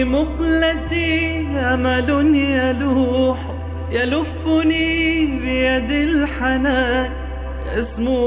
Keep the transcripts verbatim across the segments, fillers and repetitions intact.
في مقلتي أمل يلوح يلفني بيد الحنان يسمو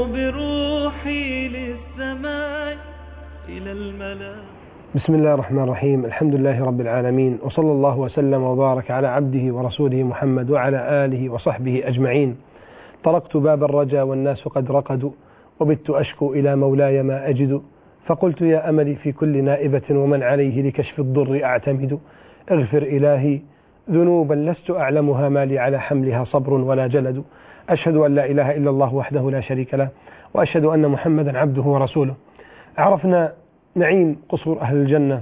بروحي للسماء إلى الملا. بسم الله الرحمن الرحيم. الحمد لله رب العالمين، وصلى الله وسلم وبارك على عبده ورسوله محمد وعلى آله وصحبه أجمعين. طرقت باب الرجا والناس قد رقدوا، وبت أشكو إلى مولاي ما أجد، فقلت يا أملي في كل نائبة ومن عليه لكشف الضر أعتمد. اغفر إلهي ذنوبا لست أعلمها، ما لي على حملها صبر ولا جلد. أشهد أن لا إله إلا الله وحده لا شريك له، وأشهد أن محمدا عبده ورسوله. عرفنا نعيم قصور أهل الجنة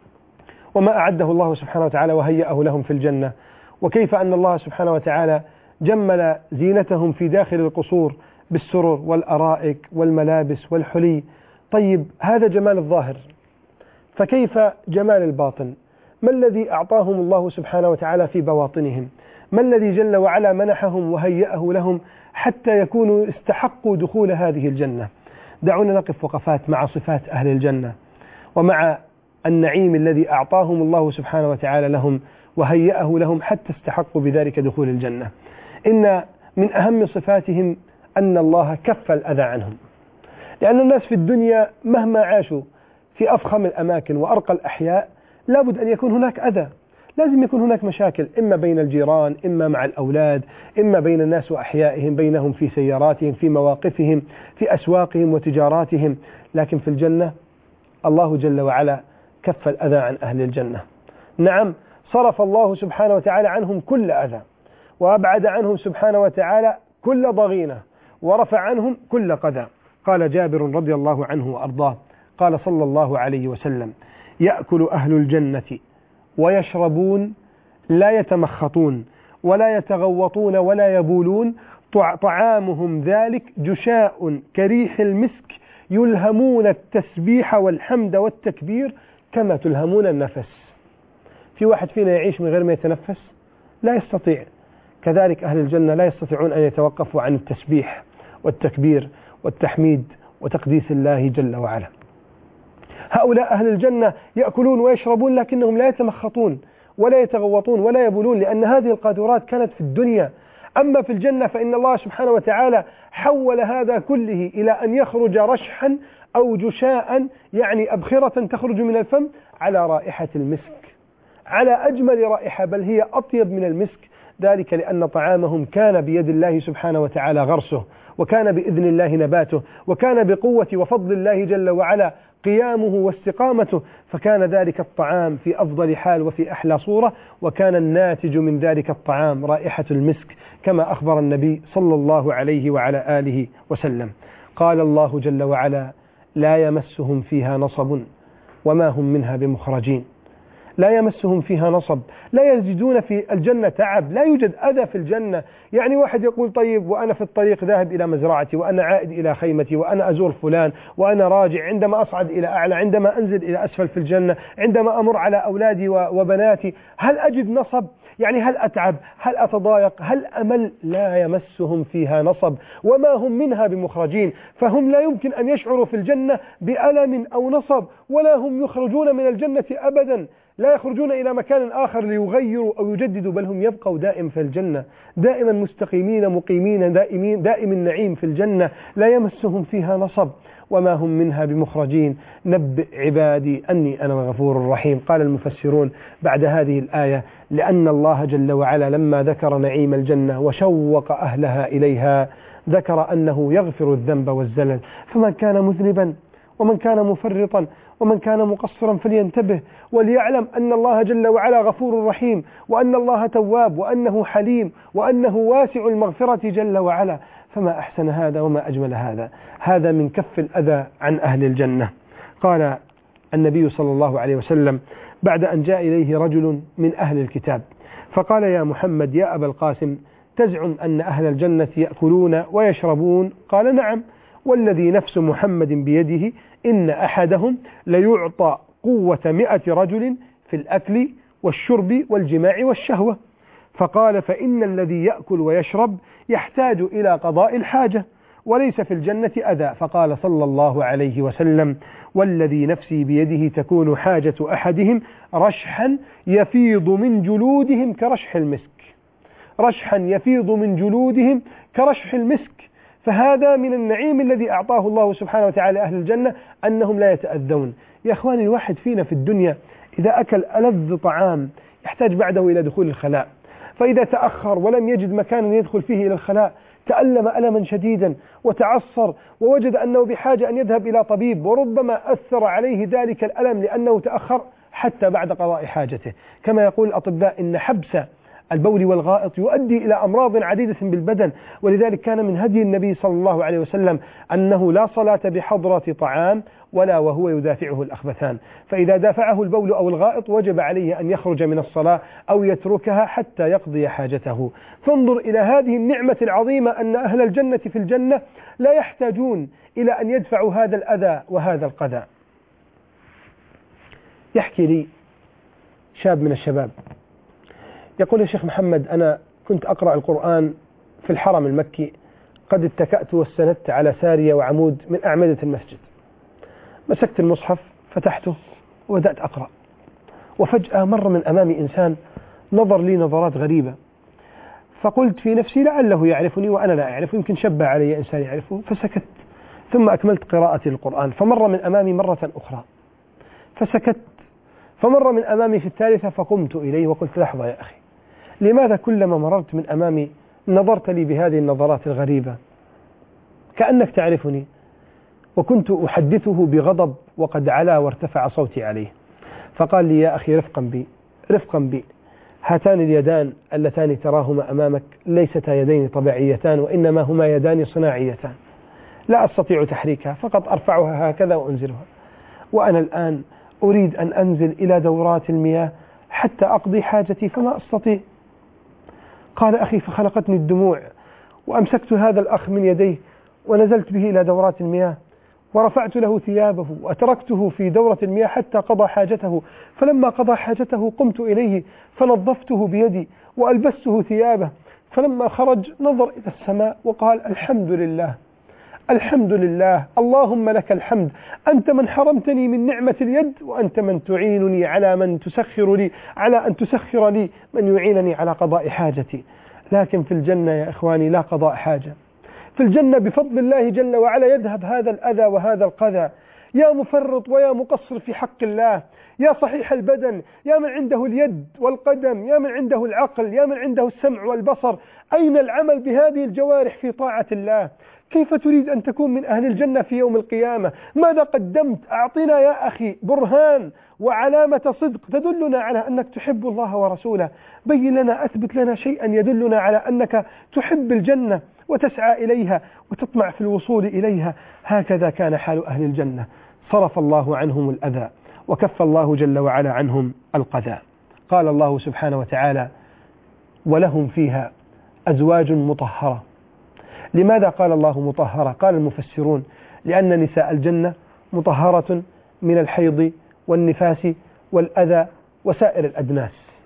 وما أعده الله سبحانه وتعالى وهيأه لهم في الجنة، وكيف أن الله سبحانه وتعالى جمل زينتهم في داخل القصور بالسرر والأرائك والملابس والحلي. طيب، هذا جمال الظاهر، فكيف جمال الباطن؟ ما الذي أعطاهم الله سبحانه وتعالى في بواطنهم؟ ما الذي جل وعلا منحهم وهيأه لهم حتى يكونوا استحقوا دخول هذه الجنة؟ دعونا نقف وقفات مع صفات أهل الجنة ومع النعيم الذي أعطاهم الله سبحانه وتعالى لهم وهيأه لهم حتى استحقوا بذلك دخول الجنة. إن من أهم صفاتهم أن الله كف الأذى عنهم، لأن الناس في الدنيا مهما عاشوا في أفخم الأماكن وأرقى الأحياء لابد أن يكون هناك أذى، لازم يكون هناك مشاكل، إما بين الجيران، إما مع الأولاد، إما بين الناس وأحيائهم، بينهم في سياراتهم، في مواقفهم، في أسواقهم وتجاراتهم. لكن في الجنة الله جل وعلا كف الأذى عن أهل الجنة. نعم، صرف الله سبحانه وتعالى عنهم كل أذى، وأبعد عنهم سبحانه وتعالى كل ضغينة، ورفع عنهم كل قذى. قال جابر رضي الله عنه وأرضاه قال صلى الله عليه وسلم: يأكل أهل الجنة ويشربون لا يتمخطون ولا يتغوطون ولا يبولون، طعامهم ذلك جشاء كريح المسك، يلهمون التسبيح والحمد والتكبير كما تلهمون النفس. في واحد فينا يعيش من غير ما يتنفس؟ لا يستطيع. كذلك أهل الجنة لا يستطيعون أن يتوقفوا عن التسبيح والتكبير والتحميد وتقديس الله جل وعلا. هؤلاء أهل الجنة يأكلون ويشربون لكنهم لا يتمخطون ولا يتغوطون ولا يبولون، لأن هذه القادرات كانت في الدنيا. أما في الجنة فإن الله سبحانه وتعالى حول هذا كله إلى أن يخرج رشحا أو جشاء، يعني أبخرة تخرج من الفم على رائحة المسك، على أجمل رائحة، بل هي أطيب من المسك. ذلك لأن طعامهم كان بيد الله سبحانه وتعالى غرسه، وكان بإذن الله نباته، وكان بقوة وفضل الله جل وعلا قيامه واستقامته، فكان ذلك الطعام في أفضل حال وفي أحلى صورة، وكان الناتج من ذلك الطعام رائحة المسك كما أخبر النبي صلى الله عليه وعلى آله وسلم. قال الله جل وعلا: لا يمسهم فيها نصب وما هم منها بمخرجين. لا يمسهم فيها نصب، لا يجدون في الجنة تعب، لا يوجد أذى في الجنة. يعني واحد يقول: طيب، وأنا في الطريق ذاهب إلى مزرعتي، وأنا عائد إلى خيمتي، وأنا أزور فلان، وأنا راجع، عندما أصعد إلى أعلى، عندما أنزل إلى أسفل في الجنة، عندما أمر على أولادي وبناتي، هل أجد نصب؟ يعني هل أتعب؟ هل أتضايق؟ هل أمل؟ لا يمسهم فيها نصب وما هم منها بمخرجين. فهم لا يمكن أن يشعروا في الجنة بألم أو نصب، ولا هم يخرجون من الجنة أبدا، لا يخرجون إلى مكان آخر ليغيروا أو يجددوا، بل هم يبقوا دائم في الجنة، دائما مستقيمين مقيمين دائمين دائم النعيم في الجنة، لا يمسهم فيها نصب وما هم منها بمخرجين. نبئ عبادي أني أنا الغفور الرحيم. قال المفسرون بعد هذه الآية: لأن الله جل وعلا لما ذكر نعيم الجنة وشوق أهلها إليها ذكر أنه يغفر الذنب والزلل، فمن كان مذنبا ومن كان مفرطا ومن كان مقصرا فلينتبه وليعلم أن الله جل وعلا غفور رحيم، وأن الله تواب، وأنه حليم، وأنه واسع المغفرة جل وعلا. فما أحسن هذا وما أجمل هذا. هذا من كف الأذى عن أهل الجنة. قال النبي صلى الله عليه وسلم بعد أن جاء إليه رجل من أهل الكتاب فقال: يا محمد يا أبا القاسم، تزعم أن أهل الجنة يأكلون ويشربون؟ قال: نعم، والذي نفس محمد بيده إن أحدهم ليعطى قوة مئة رجل في الأكل والشرب والجماع والشهوة. فقال: فإن الذي يأكل ويشرب يحتاج إلى قضاء الحاجة، وليس في الجنة أذى. فقال صلى الله عليه وسلم: والذي نفسي بيده تكون حاجة أحدهم رشحا يفيض من جلودهم كرشح المسك، رشحا يفيض من جلودهم كرشح المسك. فهذا من النعيم الذي أعطاه الله سبحانه وتعالى أهل الجنة، أنهم لا يتأذون. يا أخواني، الواحد فينا في الدنيا إذا أكل ألذ طعام يحتاج بعده إلى دخول الخلاء، فإذا تأخر ولم يجد مكانا يدخل فيه إلى الخلاء تألم ألما شديدا وتعصر، ووجد أنه بحاجة أن يذهب إلى طبيب، وربما أثر عليه ذلك الألم لأنه تأخر حتى بعد قضاء حاجته. كما يقول الأطباء إن حبس البول والغائط يؤدي إلى أمراض عديدة بالبدن، ولذلك كان من هدي النبي صلى الله عليه وسلم أنه لا صلاة بحضرة طعام ولا وهو يدافعه الأخبثان، فإذا دافعه البول أو الغائط وجب عليه أن يخرج من الصلاة أو يتركها حتى يقضي حاجته. فانظر إلى هذه النعمة العظيمة، أن أهل الجنة في الجنة لا يحتاجون إلى أن يدفعوا هذا الأذى وهذا القذى. يحكي لي شاب من الشباب يقول: يا شيخ محمد، أنا كنت أقرأ القرآن في الحرم المكي، قد اتكأت واستندت على سارية وعمود من أعمدة المسجد، مسكت المصحف فتحته وبدأت أقرأ، وفجأة مر من أمامي إنسان نظر لي نظرات غريبة، فقلت في نفسي لعله يعرفني وأنا لا أعرفه، يمكن شبه علي إنسان يعرفه، فسكت. ثم أكملت قراءتي للقرآن، فمر من أمامي مرة أخرى فسكت، فمر من أمامي في الثالثة، فقمت إليه وقلت: لحظة يا أخي، لماذا كلما مررت من أمامي نظرت لي بهذه النظرات الغريبة كأنك تعرفني؟ وكنت أحدثه بغضب وقد علا وارتفع صوتي عليه. فقال لي: يا أخي، رفقا بي رفقا بي هاتان اليدان اللتان تراهما أمامك ليستا يدين طبيعيتان، وإنما هما يدان صناعيتان، لا أستطيع تحريكها، فقط أرفعها هكذا وأنزلها، وأنا الآن أريد أن أنزل إلى دورات المياه حتى أقضي حاجتي فما أستطيع. قال: أخي، فخلقتني الدموع، وأمسكت هذا الأخ من يديه ونزلت به إلى دورات المياه، ورفعت له ثيابه وأتركته في دورة المياه حتى قضى حاجته، فلما قضى حاجته قمت إليه فنظفته بيدي وألبسته ثيابه، فلما خرج نظر إلى السماء وقال: الحمد لله، الحمد لله، اللهم لك الحمد، أنت من حرمتني من نعمة اليد، وأنت من تعينني على من تسخر لي على أن تسخر لي من يعينني على قضاء حاجتي. لكن في الجنة يا إخواني لا قضاء حاجة، في الجنة بفضل الله جل وعلا يذهب هذا الأذى وهذا القذى. يا مفرط ويا مقصر في حق الله، يا صحيح البدن، يا من عنده اليد والقدم، يا من عنده العقل، يا من عنده السمع والبصر، أين العمل بهذه الجوارح في طاعة الله؟ كيف تريد أن تكون من أهل الجنة في يوم القيامة؟ ماذا قدمت؟ أعطنا يا أخي برهان وعلامة صدق تدلنا على أنك تحب الله ورسوله، بين لنا، أثبت لنا شيئا يدلنا على أنك تحب الجنة وتسعى إليها وتطمع في الوصول إليها. هكذا كان حال أهل الجنة، صرف الله عنهم الأذى وكف الله جل وعلا عنهم القذى. قال الله سبحانه وتعالى: ولهم فيها أزواج مطهرة. لماذا قال الله مطهرة؟ قال المفسرون: لأن نساء الجنة مطهرة من الحيض والنفاس والأذى وسائر الأدناس،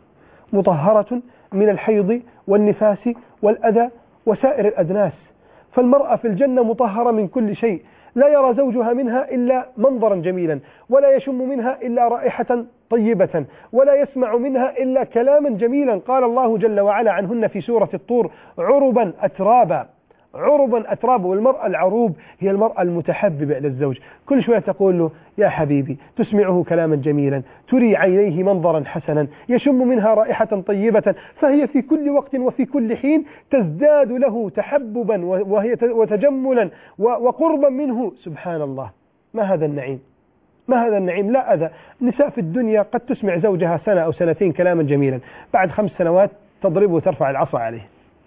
مطهرة من الحيض والنفاس والأذى وسائر الأدناس. فالمرأة في الجنة مطهرة من كل شيء، لا يرى زوجها منها إلا منظرا جميلا، ولا يشم منها إلا رائحة طيبة، ولا يسمع منها إلا كلاما جميلا. قال الله جل وعلا عنهن في سورة الطور: عربا أترابا، عربا أترابا. والمرأة العروب هي المرأة المتحببة إلى الزوج، كل شوية تقول له: يا حبيبي، تسمعه كلاما جميلا، تري عينيه منظرا حسنا، يشم منها رائحة طيبة، فهي في كل وقت وفي كل حين تزداد له تحببا وهي وتجملا وقربا منه. سبحان الله، ما هذا النعيم، ما هذا النعيم. لا أذى. النساء في الدنيا قد تسمع زوجها سنة أو سنتين كلاما جميلا، بعد خمس سنوات تضربه وترفع العصا عليه.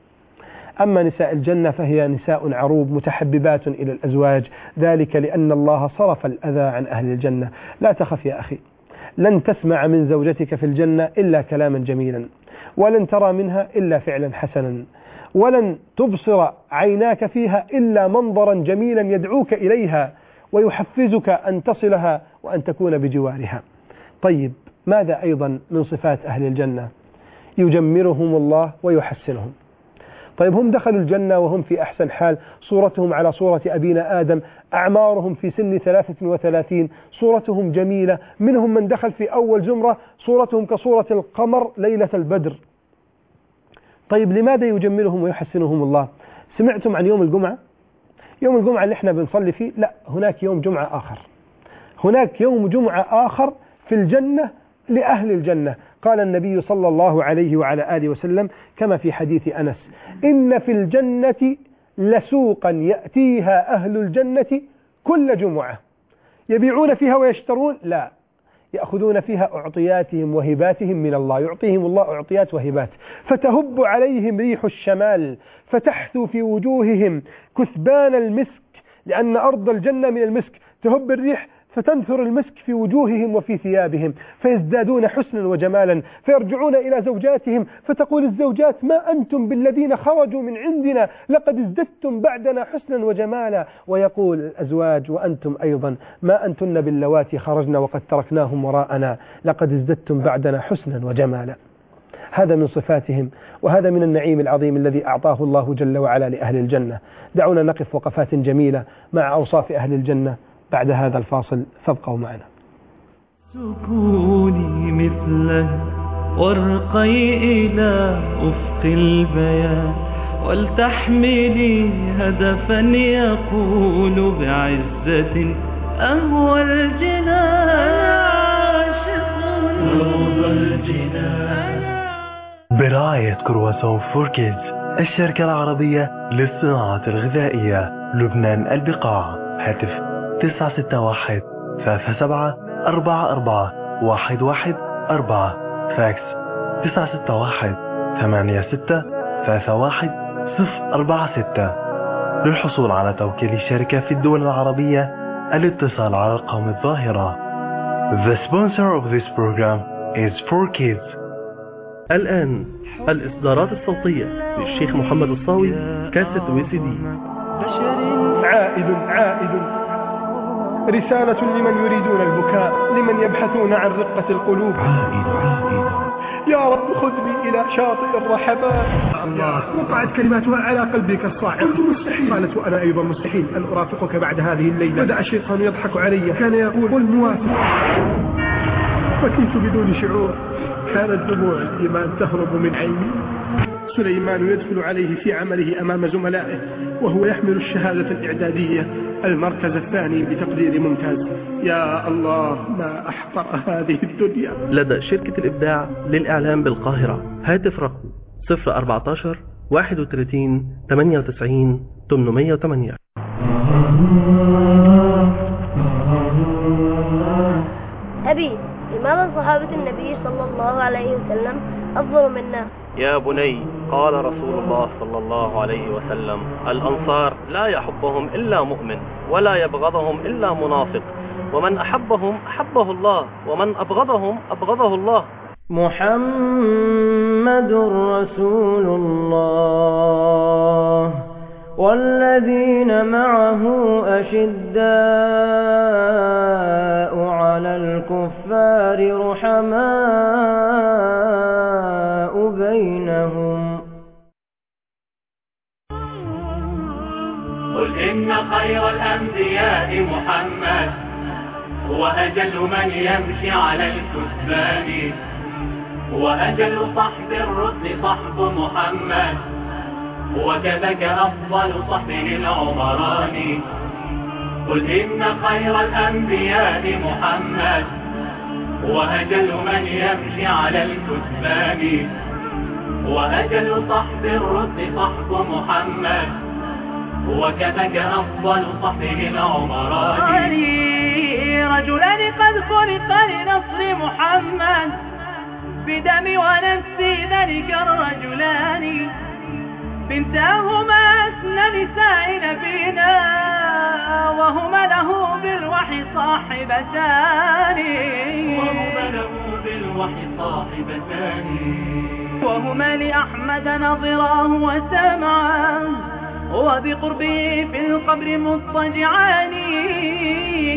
أما نساء الجنة فهي نساء عروب متحببات إلى الأزواج، ذلك لأن الله صرف الأذى عن أهل الجنة. لا تخف يا أخي، لن تسمع من زوجتك في الجنة إلا كلاما جميلا، ولن ترى منها إلا فعلا حسنا، ولن تبصر عيناك فيها إلا منظرا جميلا يدعوك إليها ويحفزك أن تصلها وأن تكون بجوارها. طيب، ماذا أيضا من صفات أهل الجنة؟ يجمرهم الله ويحسنهم. طيب هم دخلوا الجنة وهم في أحسن حال، صورتهم على صورة أبينا آدم، أعمارهم في سن ثلاثة وثلاثين، صورتهم جميلة، منهم من دخل في أول زمرة صورتهم كصورة القمر ليلة البدر. طيب لماذا يجملهم ويحسنهم الله؟ سمعتم عن يوم الجمعة؟ يوم الجمعة اللي احنا بنصلي فيه؟ لا، هناك يوم جمعة آخر، هناك يوم جمعة آخر في الجنة لأهل الجنة. قال النبي صلى الله عليه وعلى آله وسلم كما في حديث أنس: إن في الجنة لسوقا يأتيها أهل الجنة كل جمعة يبيعون فيها ويشترون؟ لا، يأخذون فيها أعطياتهم وهباتهم من الله، يعطيهم الله أعطيات وهبات، فتهب عليهم ريح الشمال، فتحثو في وجوههم كثبان المسك، لأن أرض الجنة من المسك، تهب الريح فتنثر المسك في وجوههم وفي ثيابهم، فيزدادون حسنا وجمالا، فيرجعون إلى زوجاتهم فتقول الزوجات: ما أنتم بالذين خرجوا من عندنا، لقد ازددتم بعدنا حسنا وجمالا. ويقول الأزواج: وأنتم أيضا ما أنتن باللواتي خرجنا وقد تركناهم وراءنا، لقد ازددتم بعدنا حسنا وجمالا. هذا من صفاتهم، وهذا من النعيم العظيم الذي أعطاه الله جل وعلا لأهل الجنة. دعونا نقف وقفات جميلة مع أوصاف أهل الجنة بعد هذا الفاصل، فابقوا معنا. سكوني مثله وارقي إلى أفق البيان، ولتحملي هدفا يقول بعزة أهوى الجنان، روض الجنان. برعاية كرواسون فور كيدز، الشركة العربية للصناعة الغذائية، لبنان البقاع. هاتف تسعة ستة واحد ثلاثة سبعة أربعة أربعة واحد واحد أربعة، فاكس تسعة ستة واحد ثمانية ستة ثلاثة واحد صفر أربعة ستة. للحصول على توكيل الشركة في الدول العربية الاتصال على الأرقام الظاهرة. The sponsor of this program is فور كيدز. الآن الإصدارات الصوتية للشيخ محمد الصاوي، كاسة وي سي دي. عائد عائد، رسالة لمن يريدون البكاء، لمن يبحثون عن رقة القلوب. عائد عائد، يا رب خذني إلى شاطئ الرحبات. الله، وقعت كلماتها على قلبي كالصاعقة. قلت مستحيل. قالت: وأنا أيضا مستحيل أن أرافقك بعد هذه الليلة. بدأ الشيطان يضحك علي، كان يقول: قل موافق. فكنت بدون شعور، كانت دموع الإيمان تهرب من عيني. سليمان يدخل عليه في عمله أمام زملائه وهو يحمل الشهادة الإعدادية، المركز الثاني بتقدير ممتاز. يا الله، ما أحقر هذه الدنيا. لدى شركة الإبداع للإعلام بالقاهرة، هاتف رقم صفر أربعة عشر واحد وثلاثين ثمانية وتسعين ثمانمائة وثمانية. أبي، لماذا صحابة النبي صلى الله عليه وسلم أفضل منا؟ يا بني، قال رسول الله صلى الله عليه وسلم: الأنصار لا يحبهم إلا مؤمن، ولا يبغضهم إلا منافق، ومن أحبهم أحبه الله، ومن أبغضهم أبغضه الله. محمد رسول الله والذين معه أشداء على الكفار رحماء بينهم. قل إن خير الأنبياء محمد، هو أجل من يمشي على الكثبان، وأجل صحب الرسل صحب محمد، وكذاك أفضل صحبه العمران. قل إن خير الأنبياء محمد، هو أجل من يمشي على الكثبان، وأجل صحب الرسل صحب محمد، وكذاك أفضل صحبه العمران. رجلان قد خلقا لنصر محمد، بدمي ونفسي ذلك الرجلان، بنتاهما أسنى نساء نبينا، وهما له بالوحي صاحبتان، وهما له بالوحي صاحبتان، وهما لأحمد نظراه وسمعاه، وبقربه في القبر مضطجعان.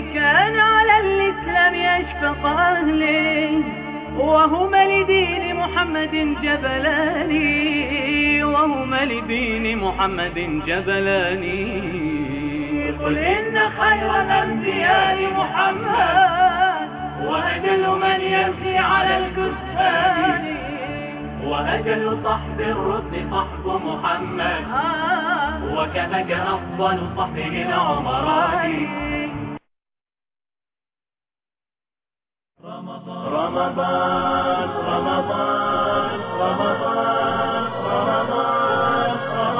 كان على الإسلام أشفق أهله، وهما لدين محمد محمد جبلان وهما لدين محمد جبلان قل إن خير الأنبياء محمد وأجل من يمشي على الكثبان وأجل صحب الرسل صحب محمد وكذاك أفضل صحبه العمران. رمضان رمضان رمضان رمضان رمضان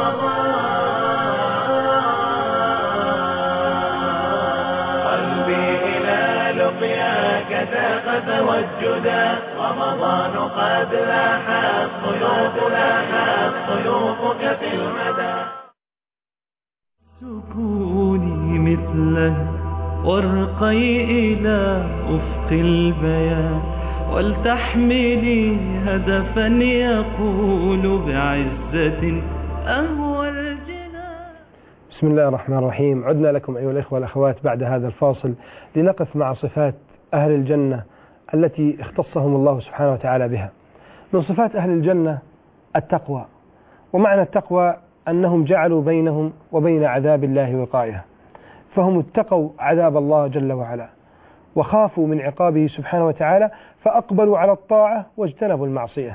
قلبي إلى لقياك ذاق توجدا رمضان قد لاحت ضيوف لاحت ضيوفك في المدى. سكوني مثله وارقي إلى أفق البيان ولتحملي هدفا يقول بعزة أهوى الجنان. بسم الله الرحمن الرحيم. عدنا لكم أيها الإخوة والأخوات بعد هذا الفاصل لنقف مع صفات أهل الجنة التي اختصهم الله سبحانه وتعالى بها. من صفات أهل الجنة التقوى، ومعنى التقوى أنهم جعلوا بينهم وبين عذاب الله وقاية، فهم اتقوا عذاب الله جل وعلا وخافوا من عقابه سبحانه وتعالى فأقبلوا على الطاعة واجتنبوا المعصية.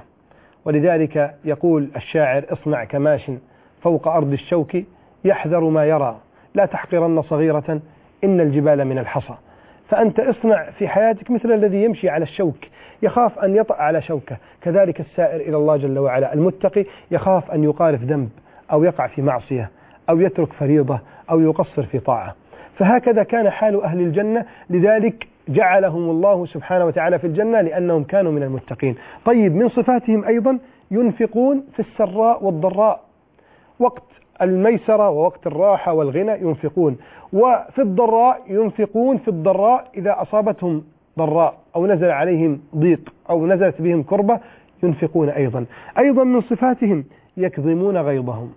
ولذلك يقول الشاعر: اصنع كماش فوق أرض الشوك يحذر ما يرى لا تحقرن صغيرة إن الجبال من الحصى. فأنت اصنع في حياتك مثل الذي يمشي على الشوك يخاف أن يطأ على شوكة، كذلك السائر إلى الله جل وعلا المتقي يخاف أن يقارف ذنب أو يقع في معصية أو يترك فريضة أو يقصر في طاعة. فهكذا كان حال أهل الجنة، لذلك جعلهم الله سبحانه وتعالى في الجنة لأنهم كانوا من المتقين. طيب، من صفاتهم أيضا ينفقون في السراء والضراء، وقت الميسرة ووقت الراحة والغنى ينفقون، وفي الضراء ينفقون في الضراء إذا أصابتهم ضراء أو نزل عليهم ضيق أو نزلت بهم كربة ينفقون أيضا. أيضا من صفاتهم يكظمون غيظهم.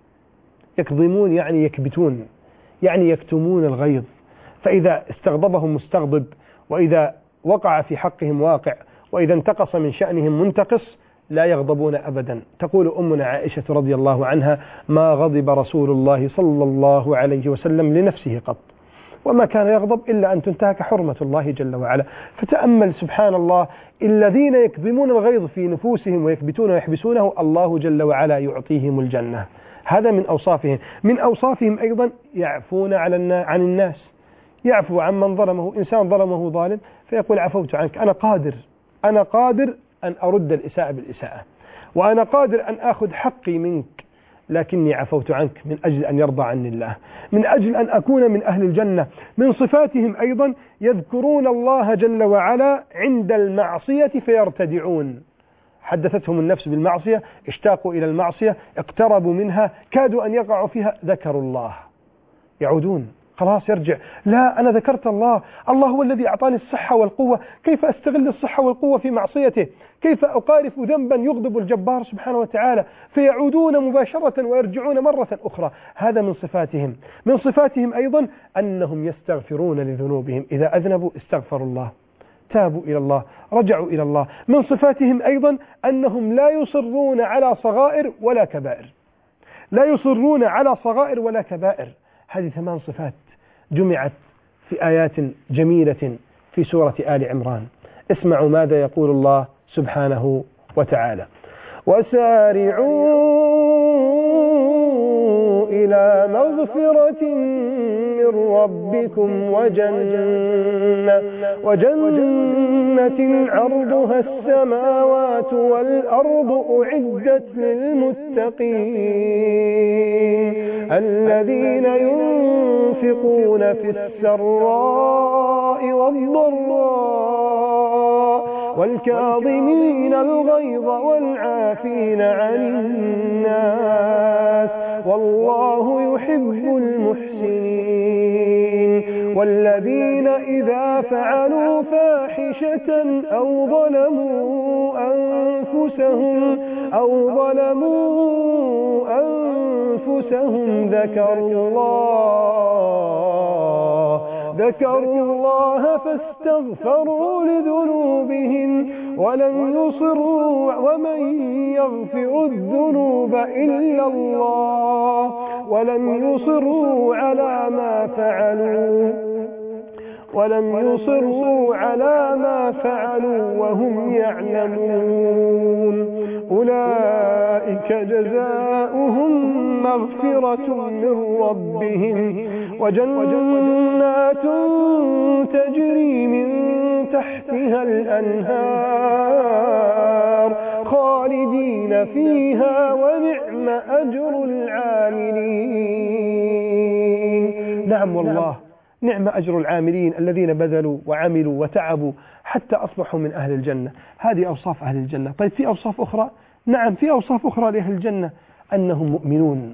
يكظمون يعني يكبتون، يعني يكتمون الغيظ، فإذا استغضبهم مستغضب، وإذا وقع في حقهم واقع، وإذا انتقص من شأنهم منتقص لا يغضبون أبدا. تقول أمنا عائشة رضي الله عنها: ما غضب رسول الله صلى الله عليه وسلم لنفسه قط، وما كان يغضب إلا أن تنتهك حرمة الله جل وعلا. فتأمل سبحان الله، الذين يكظمون الغيظ في نفوسهم ويكبتون ويحبسونه الله جل وعلا يعطيهم الجنة. هذا من أوصافهم. من أوصافهم أيضا يعفون عن الناس، يعفو عن من ظلمه. إنسان ظلمه ظالم فيقول: عفوت عنك، أنا قادر أنا قادر أن أرد الإساءة بالإساءة، وأنا قادر أن أخذ حقي منك، لكني عفوت عنك من أجل أن يرضى عني الله، من أجل أن أكون من أهل الجنة. من صفاتهم أيضا يذكرون الله جل وعلا عند المعصية فيرتدعون. حدثتهم النفس بالمعصية، اشتاقوا إلى المعصية، اقتربوا منها، كادوا أن يقعوا فيها، ذكروا الله، يعودون، خلاص يرجع: لا، أنا ذكرت الله، الله هو الذي أعطاني الصحة والقوة، كيف أستغل الصحة والقوة في معصيته؟ كيف أقارف ذنبا يغضب الجبار سبحانه وتعالى؟ فيعودون مباشرة ويرجعون مرة أخرى. هذا من صفاتهم. من صفاتهم أيضا أنهم يستغفرون لذنوبهم، إذا أذنبوا استغفروا الله، تابوا إلى الله، رجعوا إلى الله. من صفاتهم أيضا أنهم لا يصرون على صغائر ولا كبائر، لا يصرون على صغائر ولا كبائر. هذه ثمان صفات جمعت في آيات جميلة في سورة آل عمران. اسمعوا ماذا يقول الله سبحانه وتعالى: وسارعوا إلى مغفرة من ربكم وجنة, وجنة عرضها السماوات والأرض أعدت للمتقين الذين ينفقون في السراء والضراء والكاظمين الغيظ والعافين عن الناس والله يحب المحسنين والذين إذا فعلوا فاحشة أو ظلموا أنفسهم أو ظلموا أنفسهم ذكروا الله ذكروا الله فاستغفروا لذنوبهم ولم يصروا ومن يغفر الذنوب إلا الله ولم يصروا على ما فعلوا ولم يصروا على ما فعلوا وهم يعلمون أولئك جزاؤهم مغفرة من ربهم وجنات تجري من تحتها الأنهار خالدين فيها ونعم أجر العاملين. نعم والله، نعم أجر العاملين الذين بذلوا وعملوا وتعبوا حتى أصبحوا من أهل الجنة. هذه أوصاف أهل الجنة. طيب في أوصاف أخرى؟ نعم في أوصاف أخرى لأهل الجنة، أنهم مؤمنون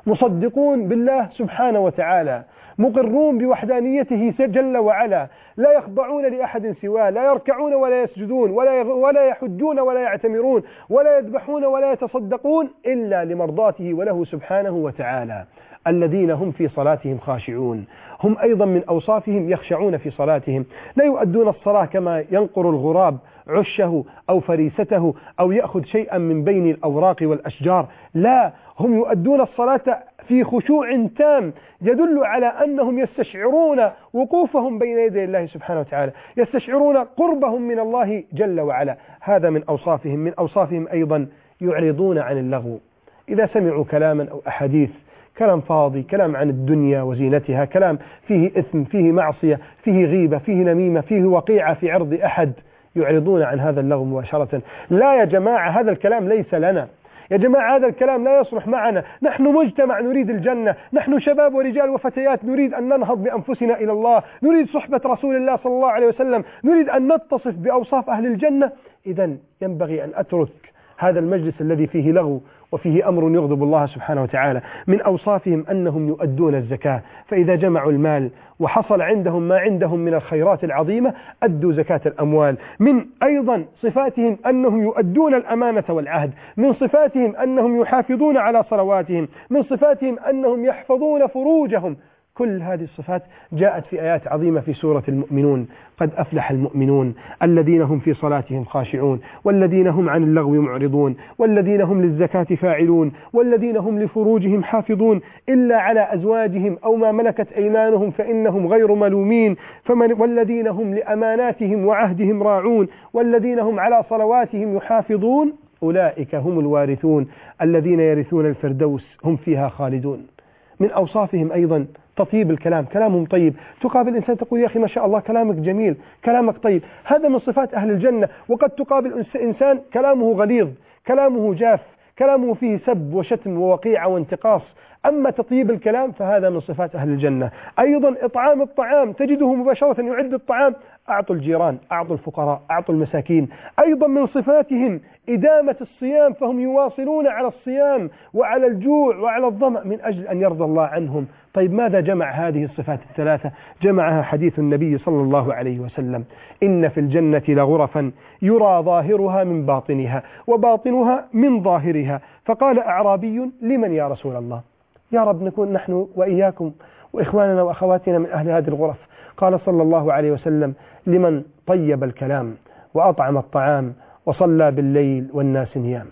مصدقون بالله سبحانه وتعالى، مقرون بوحدانيته جل وعلا، لا يخضعون لأحد سواه، لا يركعون ولا يسجدون ولا ولا يحجون ولا يعتمرون ولا يذبحون ولا يتصدقون إلا لمرضاته وله سبحانه وتعالى. الذين هم في صلاتهم خاشعون، هم أيضا من أوصافهم يخشعون في صلاتهم، لا يؤدون الصلاة كما ينقر الغراب عشه أو فريسته أو يأخذ شيئا من بين الأوراق والأشجار، لا، هم يؤدون الصلاة في خشوع تام يدل على أنهم يستشعرون وقوفهم بين يدي الله سبحانه وتعالى، يستشعرون قربهم من الله جل وعلا. هذا من أوصافهم. من أوصافهم أيضا يعرضون عن اللغو، إذا سمعوا كلاما أو أحاديث، كلام فاضي، كلام عن الدنيا وزينتها، كلام فيه إثم، فيه معصية، فيه غيبة، فيه نميمة، فيه وقيعة في عرض أحد، يعرضون عن هذا اللغو مباشرة. لا يا جماعة، هذا الكلام ليس لنا، يا جماعة هذا الكلام لا يصلح معنا. نحن مجتمع نريد الجنة، نحن شباب ورجال وفتيات نريد أن ننهض بأنفسنا إلى الله، نريد صحبة رسول الله صلى الله عليه وسلم، نريد أن نتصف بأوصاف أهل الجنة. إذن ينبغي أن أترك هذا المجلس الذي فيه لغو وفيه أمر يغضب الله سبحانه وتعالى. من أوصافهم أنهم يؤدون الزكاة، فإذا جمعوا المال وحصل عندهم ما عندهم من الخيرات العظيمة أدوا زكاة الأموال. من أيضا صفاتهم أنهم يؤدون الأمانة والعهد، من صفاتهم أنهم يحافظون على صلواتهم، من صفاتهم أنهم يحفظون فروجهم. كل هذه الصفات جاءت في آيات عظيمة في سورة المؤمنون. قد أفلح المؤمنون الذين هم في صلاتهم خاشعون والذين هم عن اللغو معرضون والذين هم للزكاة فاعلون والذين هم لفروجهم حافظون إلا على أزواجهم أو ما ملكت أيمانهم فإنهم غير ملومين فمن والذين هم لأماناتهم وعهدهم راعون والذين هم على صلواتهم يحافظون أولئك هم الوارثون الذين يرثون الفردوس هم فيها خالدون. من أوصافهم أيضا تطيب الكلام، كلامهم طيب، تقابل إنسان تقول يا أخي ما شاء الله كلامك جميل، كلامك طيب، هذا من صفات أهل الجنة. وقد تقابل إنسان كلامه غليظ، كلامه جاف، كلامه فيه سب وشتم ووقيعة وانتقاص. أما تطيب الكلام فهذا من صفات أهل الجنة. أيضا إطعام الطعام، تجده مباشرة يعد الطعام، أعطوا الجيران، أعطوا الفقراء، أعطوا المساكين. أيضا من صفاتهم إدامة الصيام، فهم يواصلون على الصيام وعلى الجوع وعلى الظمأ من أجل أن يرضى الله عنهم. طيب ماذا جمع هذه الصفات الثلاثة؟ جمعها حديث النبي صلى الله عليه وسلم: إن في الجنة لغرفا يرى ظاهرها من باطنها وباطنها من ظاهرها. فقال أعرابي: لمن يا رسول الله؟ يا رب نكون نحن وإياكم وإخواننا وأخواتنا من أهل هذه الغرف. قال صلى الله عليه وسلم: لمن طيب الكلام وأطعم الطعام وصلى بالليل والناس نيام.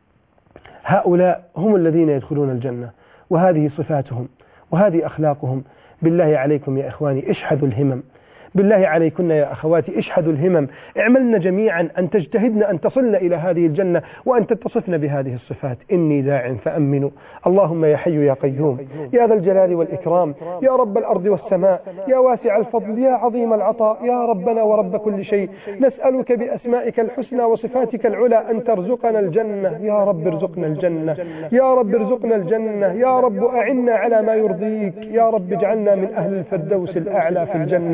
هؤلاء هم الذين يدخلون الجنة، وهذه صفاتهم وهذه أخلاقهم. بالله عليكم يا إخواني اشحذوا الهمم، بالله عليكن يا أخواتي اشحذوا الهمم، اعملنا جميعا أن تجتهدن أن تصلن إلى هذه الجنة وأن تتصفن بهذه الصفات. إني داع فأمنوا. اللهم يا حي يا قيوم يا ذا الجلال والإكرام يا رب الأرض والسماء يا واسع الفضل يا عظيم العطاء يا ربنا ورب كل شيء، نسألك بأسمائك الحسنى وصفاتك العلى أن ترزقنا الجنة. يا رب ارزقنا الجنة، يا رب ارزقنا الجنة، يا رب أعنا على ما يرضيك، يا رب اجعلنا من أهل الفردوس الأعلى في الجنة، يا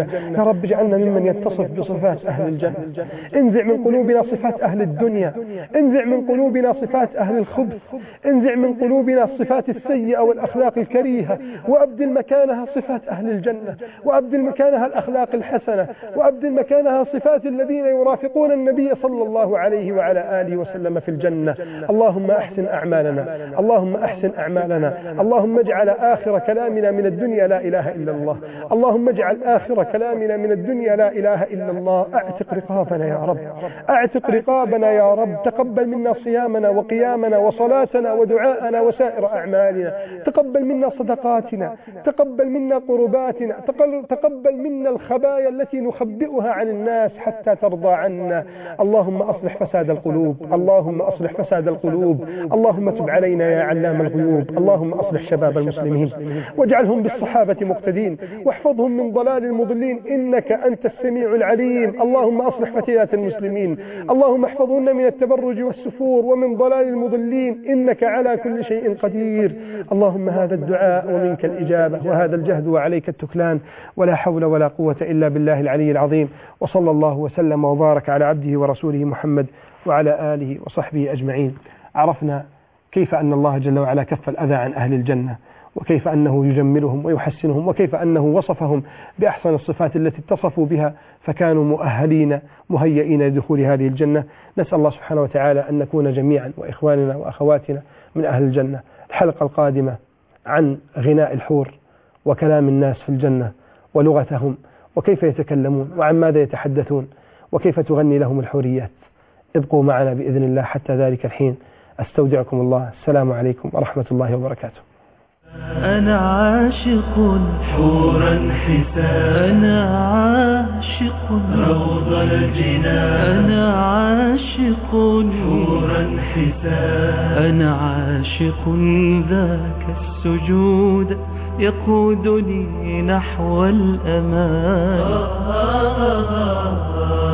رب اجعلنا ممن يتصف بصفات أهل الجنة. انزع من قلوبنا صفات أهل الدنيا، انزع من قلوبنا صفات أهل الخبث، انزع من قلوبنا الصفات السيئة والأخلاق الكريهة، وأبدل مكانها صفات أهل الجنة، وأبدل مكانها الأخلاق الحسنة، وأبدل مكانها صفات الذين يرافقون النبي صلى الله عليه وعلى آله وسلم في الجنة. اللهم أحسن أعمالنا، اللهم أحسن أعمالنا، اللهم اجعل آخر كلامنا من الدنيا لا إله إلا الله، اللهم اجعل آخر كلامنا من الدنيا لا إله إلا الله. أعتق رقابنا يا رب، أعتق رقابنا يا رب. تقبل منا صيامنا وقيامنا وصلاتنا ودعاءنا وسائر أعمالنا، تقبل منا صدقاتنا، تقبل منا قرباتنا، تقبل منا الخبايا التي نخبئها عن الناس حتى ترضى عنا. اللهم أصلح فساد القلوب، اللهم أصلح فساد القلوب، اللهم تب علينا يا علام الغيوب. اللهم أصلح شباب المسلمين واجعلهم بالصحابة مقتدين، واحفظهم من ضلال المضلين إنك أنت السميع العليم. اللهم أصلح فتيات المسلمين، اللهم احفظهن من التبرج والسفور ومن ضلال المضلين إنك على كل شيء قدير. اللهم هذا الدعاء ومنك الإجابة، وهذا الجهد وعليك التكلان، ولا حول ولا قوة إلا بالله العلي العظيم. وصلى الله وسلم وبارك على عبده ورسوله محمد وعلى آله وصحبه أجمعين. عرفنا كيف أن الله جل وعلا كف الأذى عن أهل الجنة، وكيف أنه يجملهم ويحسنهم، وكيف أنه وصفهم بأحسن الصفات التي اتصفوا بها فكانوا مؤهلين مهيئين لدخول هذه الجنة. نسأل الله سبحانه وتعالى أن نكون جميعا وإخواننا وأخواتنا من أهل الجنة. الحلقة القادمة عن غناء الحور وكلام الناس في الجنة ولغتهم وكيف يتكلمون وعن ماذا يتحدثون وكيف تغني لهم الحوريات. ابقوا معنا بإذن الله حتى ذلك الحين. أستودعكم الله. السلام عليكم ورحمة الله وبركاته. أنا عاشق حورا حسان، أنا عاشق روض الجنان، أنا عاشق حورا حسان، أنا عاشق ذاك السجود يقودني نحو الأمان.